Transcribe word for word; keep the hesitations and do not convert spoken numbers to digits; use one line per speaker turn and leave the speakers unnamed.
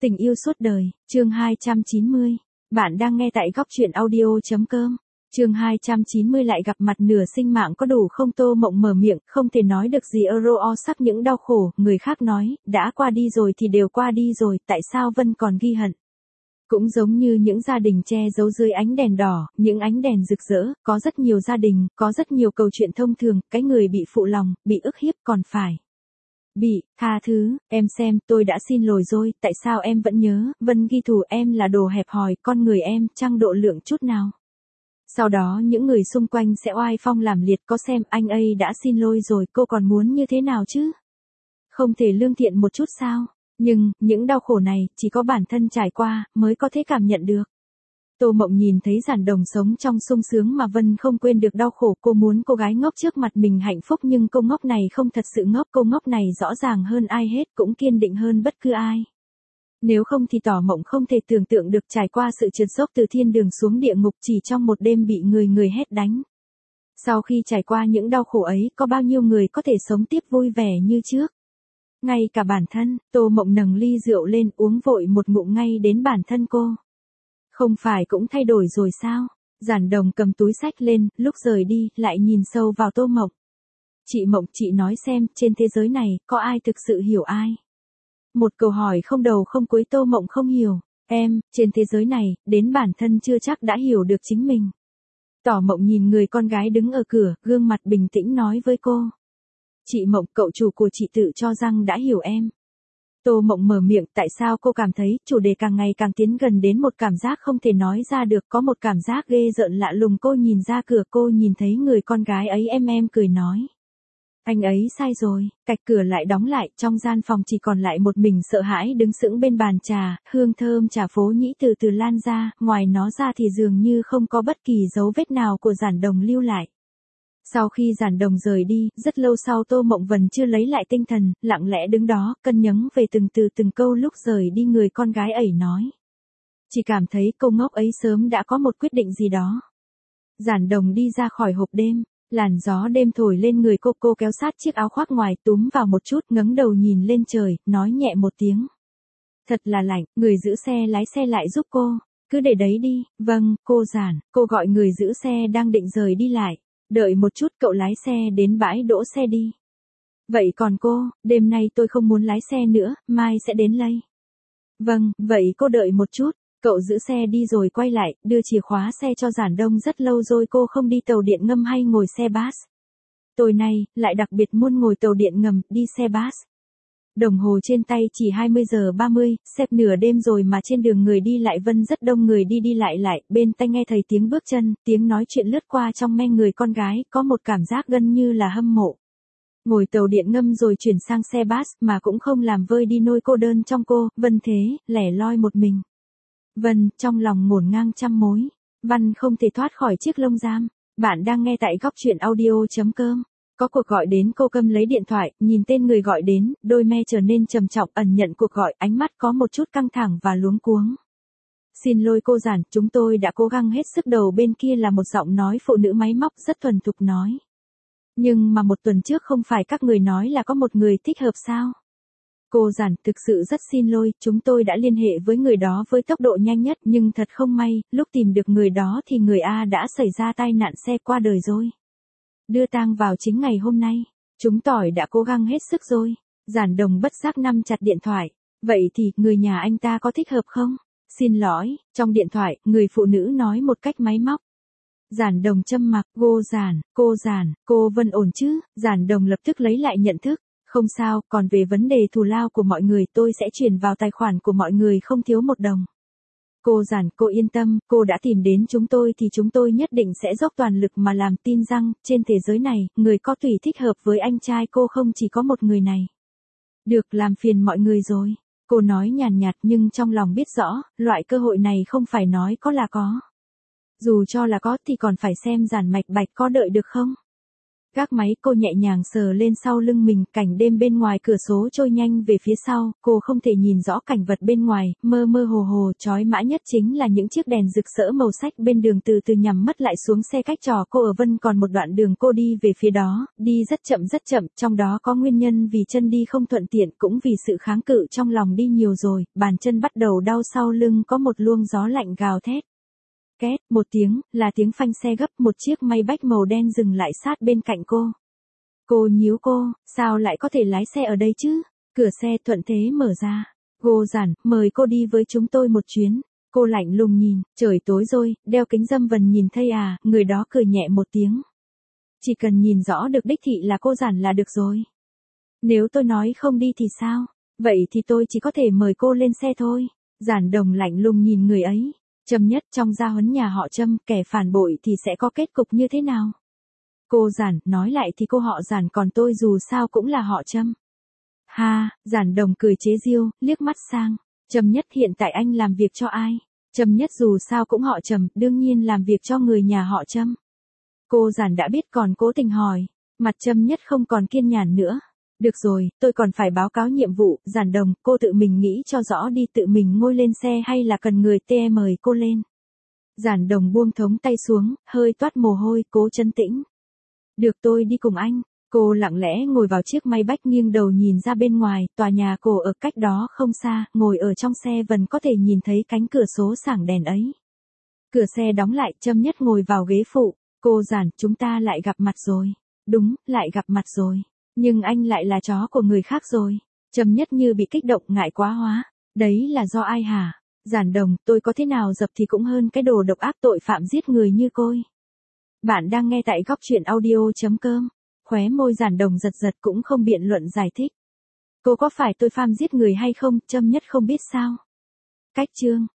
Tình yêu suốt đời, chương hai trăm chín mươi. Bạn đang nghe tại góc truyện audio.com. Chương hai trăm chín mươi lại gặp mặt nửa sinh mạng có đủ không? Tô Mộng mở miệng, không thể nói được gì euro o sắc những đau khổ, người khác nói, đã qua đi rồi thì đều qua đi rồi, tại sao Vân còn ghi hận? Cũng giống như những gia đình che giấu dưới ánh đèn đỏ, những ánh đèn rực rỡ, có rất nhiều gia đình, có rất nhiều câu chuyện thông thường, cái người bị phụ lòng, bị ức hiếp còn phải bị tha thứ. Em xem, tôi đã xin lỗi rồi, tại sao em vẫn nhớ? Vân ghi thù em là đồ hẹp hòi, con người em chẳng độ lượng chút nào. Sau đó những người xung quanh sẽ oai phong làm liệt, có xem anh ấy đã xin lỗi rồi, cô còn muốn như thế nào chứ? Không thể lương thiện một chút sao? Nhưng, những đau khổ này, chỉ có bản thân trải qua, mới có thể cảm nhận được. Tô Mộng nhìn thấy Giản Đồng sống trong sung sướng mà Vân không quên được đau khổ, cô muốn cô gái ngốc trước mặt mình hạnh phúc nhưng cô ngốc này không thật sự ngốc, cô ngốc này rõ ràng hơn ai hết, cũng kiên định hơn bất cứ ai. Nếu không thì Tỏ Mộng không thể tưởng tượng được trải qua sự trượt dốc từ thiên đường xuống địa ngục chỉ trong một đêm bị người người hét đánh. Sau khi trải qua những đau khổ ấy, có bao nhiêu người có thể sống tiếp vui vẻ như trước? Ngay cả bản thân, Tô Mộng nâng ly rượu lên uống vội một ngụm ngay đến bản thân cô. Không phải cũng thay đổi rồi sao? Giản Đồng cầm túi xách lên, lúc rời đi, lại nhìn sâu vào Tô Mộng. Chị Mộng, chị nói xem, trên thế giới này, có ai thực sự hiểu ai? Một câu hỏi không đầu không cuối. Tô Mộng không hiểu. Em, trên thế giới này, đến bản thân chưa chắc đã hiểu được chính mình. Tỏ Mộng nhìn người con gái đứng ở cửa, gương mặt bình tĩnh nói với cô. Chị Mộng, cậu chủ của chị tự cho rằng đã hiểu em. Tô Mộng mở miệng, tại sao cô cảm thấy chủ đề càng ngày càng tiến gần đến một cảm giác không thể nói ra được, có một cảm giác ghê rợn lạ lùng. Cô nhìn ra cửa, cô nhìn thấy người con gái ấy, em em cười nói. Anh ấy sai rồi, cạch cửa lại đóng lại, trong gian phòng chỉ còn lại một mình sợ hãi đứng sững bên bàn trà, hương thơm trà phố nhĩ từ từ lan ra, ngoài nó ra thì dường như không có bất kỳ dấu vết nào của Giản Đồng lưu lại. Sau khi Giản Đồng rời đi, rất lâu sau Tô Mộng vẫn chưa lấy lại tinh thần, lặng lẽ đứng đó, cân nhấng về từng từ từng câu. Lúc rời đi người con gái ấy nói. Chỉ cảm thấy cô ngốc ấy sớm đã có một quyết định gì đó. Giản Đồng đi ra khỏi hộp đêm, làn gió đêm thổi lên người cô, cô kéo sát chiếc áo khoác ngoài túm vào một chút, ngẩng đầu nhìn lên trời, nói nhẹ một tiếng. Thật là lạnh, người giữ xe lái xe lại giúp cô, cứ để đấy đi. Vâng, cô Giản, cô gọi người giữ xe đang định rời đi lại. Đợi một chút, cậu lái xe đến bãi đỗ xe đi. Vậy còn cô, đêm nay tôi không muốn lái xe nữa, mai sẽ đến lấy. Vâng, vậy cô đợi một chút. Cậu giữ xe đi rồi quay lại, đưa chìa khóa xe cho Giản Đông. Rất lâu rồi cô không đi tàu điện ngầm hay ngồi xe bus. Tối nay, lại đặc biệt muốn ngồi tàu điện ngầm, đi xe bus. Đồng hồ trên tay chỉ hai mươi giờ ba mươi, xếp nửa đêm rồi mà trên đường người đi lại Vân rất đông, người đi đi lại lại, bên tai nghe thấy tiếng bước chân, tiếng nói chuyện lướt qua trong men người con gái, có một cảm giác gần như là hâm mộ. Ngồi tàu điện ngầm rồi chuyển sang xe bus mà cũng không làm vơi đi nỗi cô đơn trong cô, Vân thế, lẻ loi một mình. Vân, trong lòng ngổn ngang trăm mối, Văn không thể thoát khỏi chiếc lông giam. Bạn đang nghe tại góc truyện audio.com. Có cuộc gọi đến, cô cầm lấy điện thoại, nhìn tên người gọi đến, đôi me trở nên trầm trọng, ẩn nhận cuộc gọi, ánh mắt có một chút căng thẳng và luống cuống. Xin lỗi cô Giản, chúng tôi đã cố gắng hết sức. Đầu bên kia là một giọng nói phụ nữ máy móc rất thuần thục nói. Nhưng mà một tuần trước không phải các người nói là có một người thích hợp sao? Cô Giản, thực sự rất xin lỗi, chúng tôi đã liên hệ với người đó với tốc độ nhanh nhất, nhưng thật không may, lúc tìm được người đó thì người A đã xảy ra tai nạn xe qua đời rồi. Đưa tang vào chính ngày hôm nay. Chúng tỏi đã cố gắng hết sức rồi. Giản Đồng bất giác nắm chặt điện thoại. Vậy thì, người nhà anh ta có thích hợp không? Xin lỗi, trong điện thoại, người phụ nữ nói một cách máy móc. Giản Đồng châm mặc, cô Giản, cô Giản, cô Vân ổn chứ? Giản Đồng lập tức lấy lại nhận thức. Không sao, còn về vấn đề thù lao của mọi người tôi sẽ chuyển vào tài khoản của mọi người không thiếu một đồng. Cô Giản, cô yên tâm, cô đã tìm đến chúng tôi thì chúng tôi nhất định sẽ dốc toàn lực mà làm. Tin rằng, trên thế giới này, người có tùy thích hợp với anh trai cô không chỉ có một người này. Được, làm phiền mọi người rồi. Cô nói nhàn nhạt nhưng trong lòng biết rõ, loại cơ hội này không phải nói có là có. Dù cho là có thì còn phải xem Giản Mạch Bạch có đợi được không. Gác máy cô nhẹ nhàng sờ lên sau lưng mình, cảnh đêm bên ngoài cửa sổ trôi nhanh về phía sau, cô không thể nhìn rõ cảnh vật bên ngoài, mơ mơ hồ hồ, chói mã nhất chính là những chiếc đèn rực rỡ màu sắc bên đường từ từ nhắm mắt lại xuống xe cách trò cô ở Vân còn một đoạn đường cô đi về phía đó, đi rất chậm rất chậm, trong đó có nguyên nhân vì chân đi không thuận tiện cũng vì sự kháng cự trong lòng đi nhiều rồi, bàn chân bắt đầu đau sau lưng có một luồng gió lạnh gào thét. Két, một tiếng, là tiếng phanh xe gấp, một chiếc Maybach màu đen dừng lại sát bên cạnh cô. Cô nhíu cô, sao lại có thể lái xe ở đây chứ? Cửa xe thuận thế mở ra. Cô giản, mời cô đi với chúng tôi một chuyến. Cô lạnh lùng nhìn, trời tối rồi, đeo kính râm vần nhìn thấy à, người đó cười nhẹ một tiếng. Chỉ cần nhìn rõ được đích thị là cô giản là được rồi. Nếu tôi nói không đi thì sao? Vậy thì tôi chỉ có thể mời cô lên xe thôi. Giản Đồng lạnh lùng nhìn người ấy. Trâm Nhất, trong gia huấn nhà họ Trâm, kẻ phản bội thì sẽ có kết cục như thế nào? Cô Giản, nói lại thì cô họ Giản còn tôi dù sao cũng là họ Trâm. Ha, Giản Đồng cười chế giễu, liếc mắt sang. Trâm Nhất, hiện tại anh làm việc cho ai? Trâm Nhất dù sao cũng họ Trầm, đương nhiên làm việc cho người nhà họ Trâm. Cô Giản đã biết còn cố tình hỏi. Mặt Trâm Nhất không còn kiên nhẫn nữa. Được rồi, tôi còn phải báo cáo nhiệm vụ, Giản Đồng, cô tự mình nghĩ cho rõ đi, tự mình ngồi lên xe hay là cần người tê mời cô lên. Giản Đồng buông thống tay xuống, hơi toát mồ hôi, cố trấn tĩnh. Được, tôi đi cùng anh. Cô lặng lẽ ngồi vào chiếc Maybach, nghiêng đầu nhìn ra bên ngoài, tòa nhà cổ ở cách đó không xa, ngồi ở trong xe vẫn có thể nhìn thấy cánh cửa sổ sáng đèn ấy. Cửa xe đóng lại, Trâm Nhất ngồi vào ghế phụ. Cô Giản, chúng ta lại gặp mặt rồi. Đúng, lại gặp mặt rồi. Nhưng anh lại là chó của người khác rồi. Trâm Nhất như bị kích động, ngại quá hóa. Đấy là do ai hả? Giản Đồng, tôi có thế nào dập thì cũng hơn cái đồ độc ác tội phạm giết người như cô. Bạn đang nghe tại góc truyện audio chấm com. Khóe môi Giản Đồng giật giật cũng không biện luận giải thích. Cô có phải tội phạm giết người hay không, Trâm Nhất không biết sao. Cách chương.